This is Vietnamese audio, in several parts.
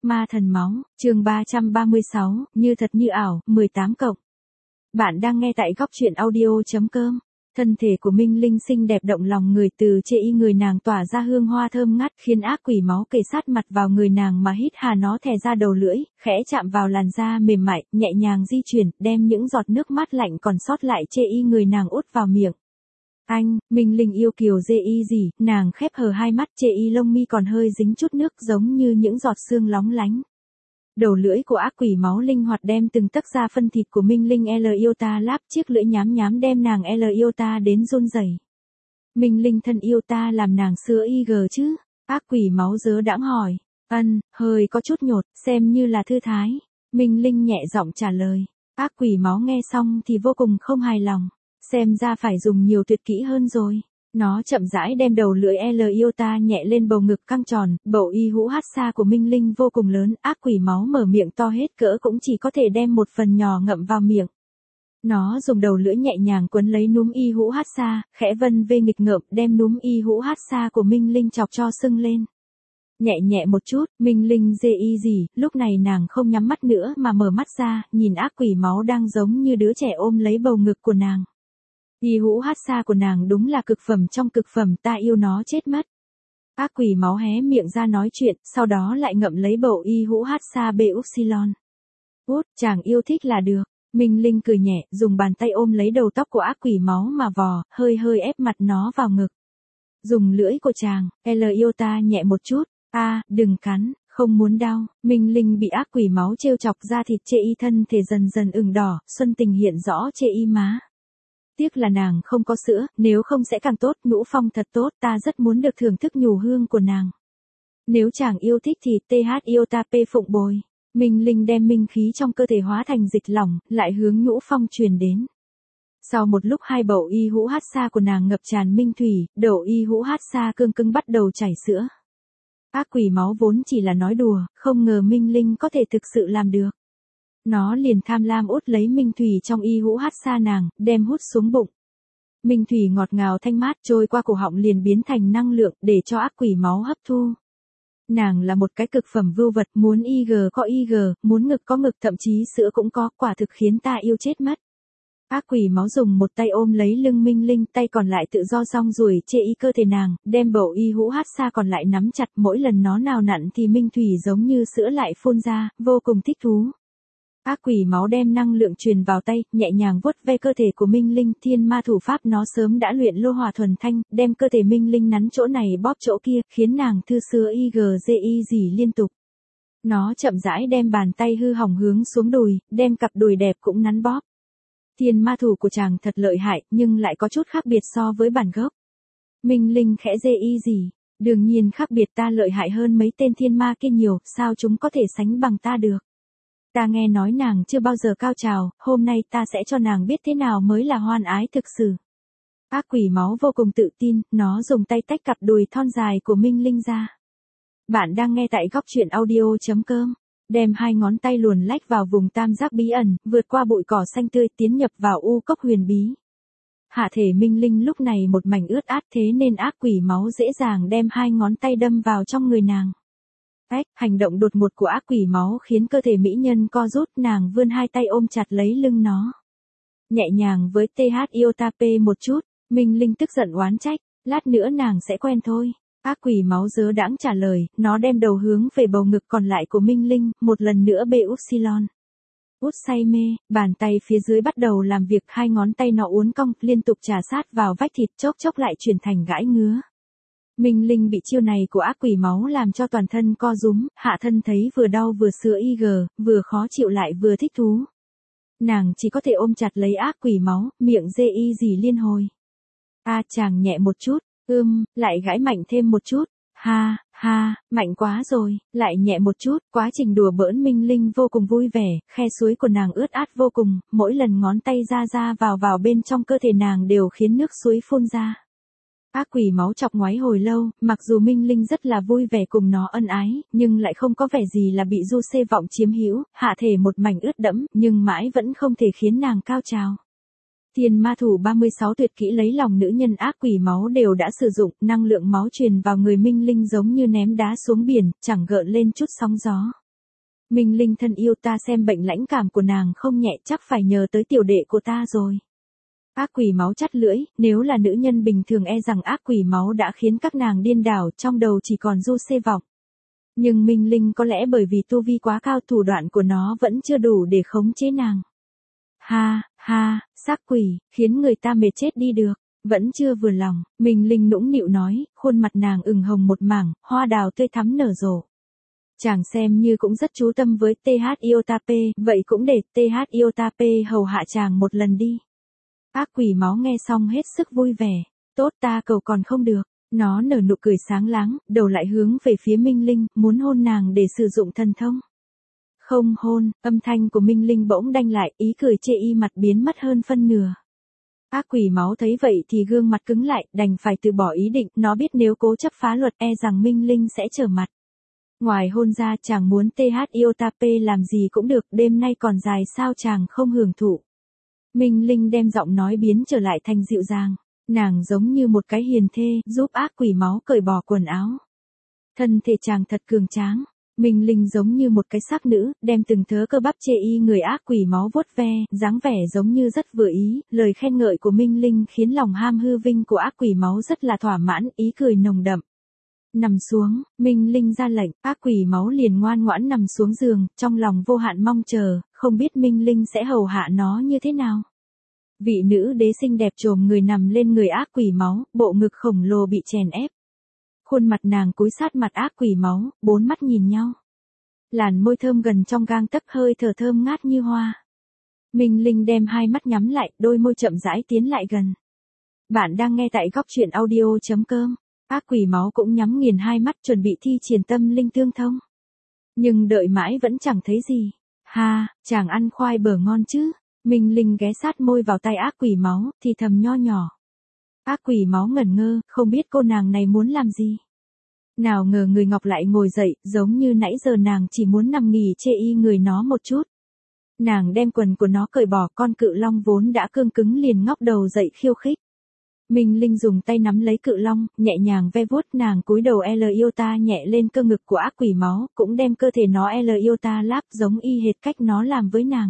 Ma thần máu, chương 336, như thật như ảo, 18 cộng. Bạn đang nghe tại góc truyện audio.com. Thân thể của Minh Linh xinh đẹp động lòng người, từ chê y người nàng tỏa ra hương hoa thơm ngát, khiến ác quỷ máu kề sát mặt vào người nàng mà hít hà nó thè ra đầu lưỡi, khẽ chạm vào làn da mềm mại, nhẹ nhàng di chuyển, đem những giọt nước mắt lạnh còn sót lại chê y người nàng út vào miệng. Anh, Minh Linh yêu kiều dê y gì, nàng khép hờ hai mắt, chê y lông mi còn hơi dính chút nước giống như những giọt sương lóng lánh. Đầu lưỡi của ác quỷ máu linh hoạt đem từng tấc da phân thịt của Minh Linh L yêu ta láp, chiếc lưỡi nhám nhám đem nàng L yêu ta đến run rẩy. Minh Linh thân yêu ta làm nàng sữa IG chứ? Ác quỷ máu dớ đãng hỏi. Hơi có chút nhột, xem như là thư thái. Minh Linh nhẹ giọng trả lời. Ác quỷ máu nghe xong thì vô cùng không hài lòng. Xem ra phải dùng nhiều tuyệt kỹ hơn rồi. Nó chậm rãi đem đầu lưỡi L yêu ta nhẹ lên bầu ngực căng tròn, bầu y hũ hát xa của Minh Linh vô cùng lớn, ác quỷ máu mở miệng to hết cỡ cũng chỉ có thể đem một phần nhỏ ngậm vào miệng. Nó dùng đầu lưỡi nhẹ nhàng quấn lấy núm y hũ hát xa, khẽ vân vê nghịch ngợm đem núm y hũ hát xa của Minh Linh chọc cho sưng lên. Nhẹ nhẹ một chút, Minh Linh dê y gì, lúc này nàng không nhắm mắt nữa mà mở mắt ra, nhìn ác quỷ máu đang giống như đứa trẻ ôm lấy bầu ngực của nàng. Y hũ hát xa của nàng đúng là cực phẩm trong cực phẩm, ta yêu nó chết mất. Ác quỷ máu hé miệng ra nói chuyện, sau đó lại ngậm lấy bầu y hũ hát xa bê upsilon. Út, chàng yêu thích là được. Minh Linh cười nhẹ, dùng bàn tay ôm lấy đầu tóc của ác quỷ máu mà vò, hơi hơi ép mặt nó vào ngực. Dùng lưỡi của chàng, L yêu ta nhẹ một chút, đừng cắn, không muốn đau. Minh Linh bị ác quỷ máu trêu chọc da thịt chê y thân thể dần dần ửng đỏ, xuân tình hiện rõ chê y má. Tiếc là nàng không có sữa, nếu không sẽ càng tốt, nhũ phong thật tốt, ta rất muốn được thưởng thức nhũ hương của nàng. Nếu chàng yêu thích thì TH yêu ta P phụng bồi. Minh Linh đem minh khí trong cơ thể hóa thành dịch lỏng, lại hướng nhũ phong truyền đến. Sau một lúc hai bầu y hũ hát xa của nàng ngập tràn minh thủy, đầu y hũ hát xa cương cưng bắt đầu chảy sữa. Ác quỷ máu vốn chỉ là nói đùa, không ngờ Minh Linh có thể thực sự làm được. Nó liền tham lam út lấy minh thủy trong y hũ hát xa nàng, đem hút xuống bụng. Minh thủy ngọt ngào thanh mát trôi qua cổ họng liền biến thành năng lượng để cho ác quỷ máu hấp thu. Nàng là một cái cực phẩm vưu vật, muốn IG có IG, muốn ngực có ngực, thậm chí sữa cũng có, quả thực khiến ta yêu chết mất. Ác quỷ máu dùng một tay ôm lấy lưng Minh Linh, tay còn lại tự do song ruồi chê y cơ thể nàng, đem bầu y hũ hát xa còn lại nắm chặt, mỗi lần nó nào nặn thì minh thủy giống như sữa lại phun ra, vô cùng thích thú. Ác quỷ máu đem năng lượng truyền vào tay, nhẹ nhàng vuốt ve cơ thể của Minh Linh, thiên ma thủ pháp nó sớm đã luyện lô hỏa thuần thanh, đem cơ thể Minh Linh nắn chỗ này bóp chỗ kia, khiến nàng thư sữa IGZI gì liên tục. Nó chậm rãi đem bàn tay hư hỏng hướng xuống đùi, đem cặp đùi đẹp cũng nắn bóp. Thiên ma thủ của chàng thật lợi hại, nhưng lại có chút khác biệt so với bản gốc. Minh Linh khẽ dê y gì, đương nhiên khác biệt, ta lợi hại hơn mấy tên thiên ma kia nhiều, sao chúng có thể sánh bằng ta được. Ta nghe nói nàng chưa bao giờ cao trào, hôm nay ta sẽ cho nàng biết thế nào mới là hoan ái thực sự. Ác quỷ máu vô cùng tự tin, nó dùng tay tách cặp đùi thon dài của Minh Linh ra. Bạn đang nghe tại góc truyện audio.com. Đem hai ngón tay luồn lách vào vùng tam giác bí ẩn, vượt qua bụi cỏ xanh tươi tiến nhập vào u cốc huyền bí. Hạ thể Minh Linh lúc này một mảnh ướt át, thế nên ác quỷ máu dễ dàng đem hai ngón tay đâm vào trong người nàng. Hành động đột ngột của ác quỷ máu khiến cơ thể mỹ nhân co rút, nàng vươn hai tay ôm chặt lấy lưng nó. Nhẹ nhàng với TH yêu ta P một chút, Minh Linh tức giận oán trách, lát nữa nàng sẽ quen thôi. Ác quỷ máu dớ đãng trả lời, nó đem đầu hướng về bầu ngực còn lại của Minh Linh, một lần nữa bê upsilon. Út say mê, bàn tay phía dưới bắt đầu làm việc, hai ngón tay nó uốn cong, liên tục chà sát vào vách thịt, chốc chốc lại chuyển thành gãi ngứa. Minh Linh bị chiêu này của ác quỷ máu làm cho toàn thân co rúm, hạ thân thấy vừa đau vừa sữa IG, vừa khó chịu lại vừa thích thú. Nàng chỉ có thể ôm chặt lấy ác quỷ máu, miệng dê y gì liên hồi. Chàng nhẹ một chút, lại gãi mạnh thêm một chút, mạnh quá rồi, lại nhẹ một chút, quá trình đùa bỡn Minh Linh vô cùng vui vẻ, khe suối của nàng ướt át vô cùng, mỗi lần ngón tay ra vào bên trong cơ thể nàng đều khiến nước suối phun ra. Ác quỷ máu chọc ngoáy hồi lâu, mặc dù Minh Linh rất là vui vẻ cùng nó ân ái, nhưng lại không có vẻ gì là bị du xê vọng chiếm hữu, hạ thể một mảnh ướt đẫm, nhưng mãi vẫn không thể khiến nàng cao trào. Thiên ma thủ 36 tuyệt kỹ lấy lòng nữ nhân ác quỷ máu đều đã sử dụng, năng lượng máu truyền vào người Minh Linh giống như ném đá xuống biển, chẳng gợn lên chút sóng gió. Minh Linh thân yêu, ta xem bệnh lãnh cảm của nàng không nhẹ, chắc phải nhờ tới tiểu đệ của ta rồi. Ác quỷ máu chắt lưỡi, nếu là nữ nhân bình thường e rằng ác quỷ máu đã khiến các nàng điên đảo, trong đầu chỉ còn du xê vọng. Nhưng Minh Linh có lẽ bởi vì tu vi quá cao, thủ đoạn của nó vẫn chưa đủ để khống chế nàng. Ha, ha, xác quỷ, khiến người ta mệt chết đi được. Vẫn chưa vừa lòng, Minh Linh nũng nịu nói, khuôn mặt nàng ửng hồng một mảng, hoa đào tươi thắm nở rộ. Chàng xem như cũng rất chú tâm với TH Iotape, vậy cũng để TH Iotape hầu hạ chàng một lần đi. Ác quỷ máu nghe xong hết sức vui vẻ. Tốt, ta cầu còn không được. Nó nở nụ cười sáng láng, đầu lại hướng về phía Minh Linh, muốn hôn nàng để sử dụng thần thông. Không hôn, âm thanh của Minh Linh bỗng đanh lại, ý cười chê y mặt biến mất hơn phân nửa. Ác quỷ máu thấy vậy thì gương mặt cứng lại, đành phải từ bỏ ý định, nó biết nếu cố chấp phá luật e rằng Minh Linh sẽ trở mặt. Ngoài hôn ra, chàng muốn TH Iotape làm gì cũng được, đêm nay còn dài sao chàng không hưởng thụ. Minh Linh đem giọng nói biến trở lại thành dịu dàng. Nàng giống như một cái hiền thê, giúp ác quỷ máu cởi bỏ quần áo. Thân thể chàng thật cường tráng. Minh Linh giống như một cái xác nữ, đem từng thớ cơ bắp chê y người ác quỷ máu vuốt ve, dáng vẻ giống như rất vừa ý. Lời khen ngợi của Minh Linh khiến lòng ham hư vinh của ác quỷ máu rất là thỏa mãn, ý cười nồng đậm. Nằm xuống, Minh Linh ra lệnh, ác quỷ máu liền ngoan ngoãn nằm xuống giường, trong lòng vô hạn mong chờ, không biết Minh Linh sẽ hầu hạ nó như thế nào. Vị nữ đế xinh đẹp trồm người nằm lên người ác quỷ máu, bộ ngực khổng lồ bị chèn ép. Khuôn mặt nàng cúi sát mặt ác quỷ máu, bốn mắt nhìn nhau. Làn môi thơm gần trong gang tấc, hơi thở thơm ngát như hoa. Minh Linh đem hai mắt nhắm lại, đôi môi chậm rãi tiến lại gần. Bạn đang nghe tại góc truyện audio.com. Ác quỷ máu cũng nhắm nghiền hai mắt chuẩn bị thi triển tâm linh tương thông. Nhưng đợi mãi vẫn chẳng thấy gì. Ha, chàng ăn khoai bở ngon chứ. Minh Linh ghé sát môi vào tay ác quỷ máu, thì thầm nho nhỏ. Ác quỷ máu ngẩn ngơ, không biết cô nàng này muốn làm gì. Nào ngờ người ngọc lại ngồi dậy, giống như nãy giờ nàng chỉ muốn nằm nghỉ chê y người nó một chút. Nàng đem quần của nó cởi bỏ, con cự long vốn đã cương cứng liền ngóc đầu dậy khiêu khích. Minh Linh dùng tay nắm lấy cự long, nhẹ nhàng ve vuốt, nàng cúi đầu L Iota nhẹ lên cơ ngực của ác quỷ máu, cũng đem cơ thể nó L Iota láp giống y hệt cách nó làm với nàng.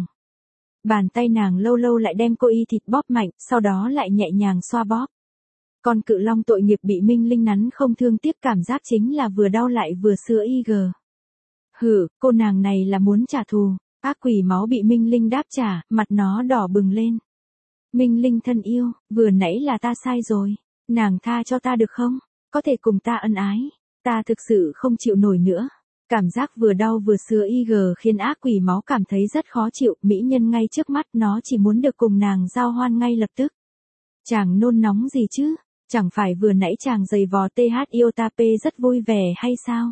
Bàn tay nàng lâu lâu lại đem cô y thịt bóp mạnh, sau đó lại nhẹ nhàng xoa bóp. Con cự long tội nghiệp bị Minh Linh nắn không thương tiếc, cảm giác chính là vừa đau lại vừa sữa IG. Hử, cô nàng này là muốn trả thù. Ác quỷ máu bị Minh Linh đáp trả, mặt nó đỏ bừng lên. Minh Linh thân yêu, vừa nãy là ta sai rồi. Nàng tha cho ta được không? Có thể cùng ta ân ái. Ta thực sự không chịu nổi nữa. Cảm giác vừa đau vừa sữa IG khiến ác quỷ máu cảm thấy rất khó chịu, mỹ nhân ngay trước mắt, nó chỉ muốn được cùng nàng giao hoan ngay lập tức. Chàng nôn nóng gì chứ? Chẳng phải vừa nãy chàng giày vò TH Iotape rất vui vẻ hay sao?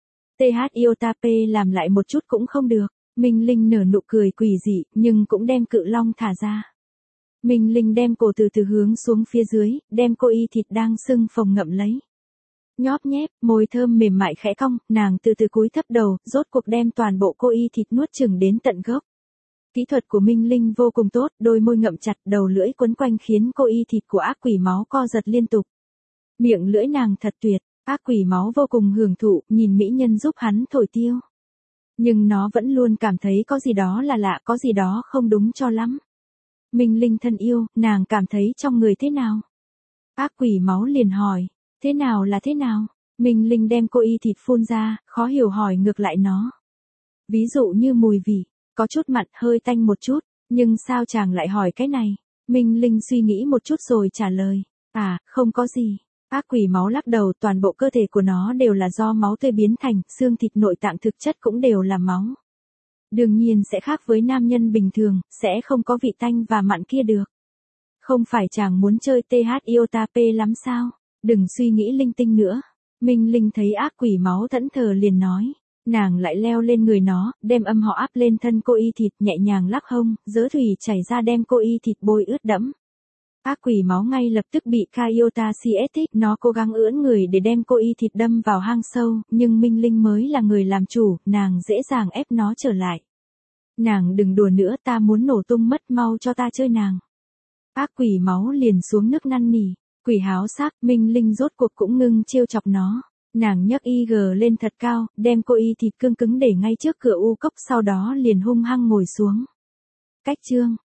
TH Iotape làm lại một chút cũng không được. Minh Linh nở nụ cười quỷ dị, nhưng cũng đem cự long thả ra. Minh Linh đem cổ từ từ hướng xuống phía dưới, đem cô y thịt đang sưng phồng ngậm lấy. Nhóp nhép, môi thơm mềm mại khẽ cong, nàng từ từ cúi thấp đầu, rốt cuộc đem toàn bộ cô y thịt nuốt chửng đến tận gốc. Kỹ thuật của Minh Linh vô cùng tốt, đôi môi ngậm chặt, đầu lưỡi quấn quanh khiến cô y thịt của ác quỷ máu co giật liên tục. Miệng lưỡi nàng thật tuyệt, ác quỷ máu vô cùng hưởng thụ, nhìn mỹ nhân giúp hắn thổi tiêu. Nhưng nó vẫn luôn cảm thấy có gì đó là lạ, có gì đó không đúng cho lắm. Minh Linh thân yêu, nàng cảm thấy trong người thế nào? Ác quỷ máu liền hỏi, thế nào là thế nào? Minh Linh đem cô y thịt phun ra, khó hiểu hỏi ngược lại nó. Ví dụ như mùi vị, có chút mặn, hơi tanh một chút, nhưng sao chàng lại hỏi cái này? Minh Linh suy nghĩ một chút rồi trả lời, à, không có gì. Ác quỷ máu lắc đầu, toàn bộ cơ thể của nó đều là do máu tươi biến thành, xương thịt nội tạng thực chất cũng đều là máu. Đương nhiên sẽ khác với nam nhân bình thường, sẽ không có vị tanh và mặn kia được. Không phải chàng muốn chơi TH Iotape lắm sao? Đừng suy nghĩ linh tinh nữa. Minh Linh thấy ác quỷ máu thẫn thờ liền nói. Nàng lại leo lên người nó, đem âm họ áp lên thân cô y thịt, nhẹ nhàng lắc hông, dớ thủy chảy ra đem cô y thịt bôi ướt đẫm. Ác quỷ máu ngay lập tức bị Kaiota siết, nó cố gắng ưỡn người để đem cô y thịt đâm vào hang sâu, nhưng Minh Linh mới là người làm chủ, nàng dễ dàng ép nó trở lại. Nàng đừng đùa nữa, ta muốn nổ tung mất, mau cho ta chơi nàng. Ác quỷ máu liền xuống nước năn nỉ, quỷ háo sắc, Minh Linh rốt cuộc cũng ngưng trêu chọc nó. Nàng nhấc IG lên thật cao, đem cô y thịt cương cứng để ngay trước cửa u cốc sau đó liền hung hăng ngồi xuống. Cách chương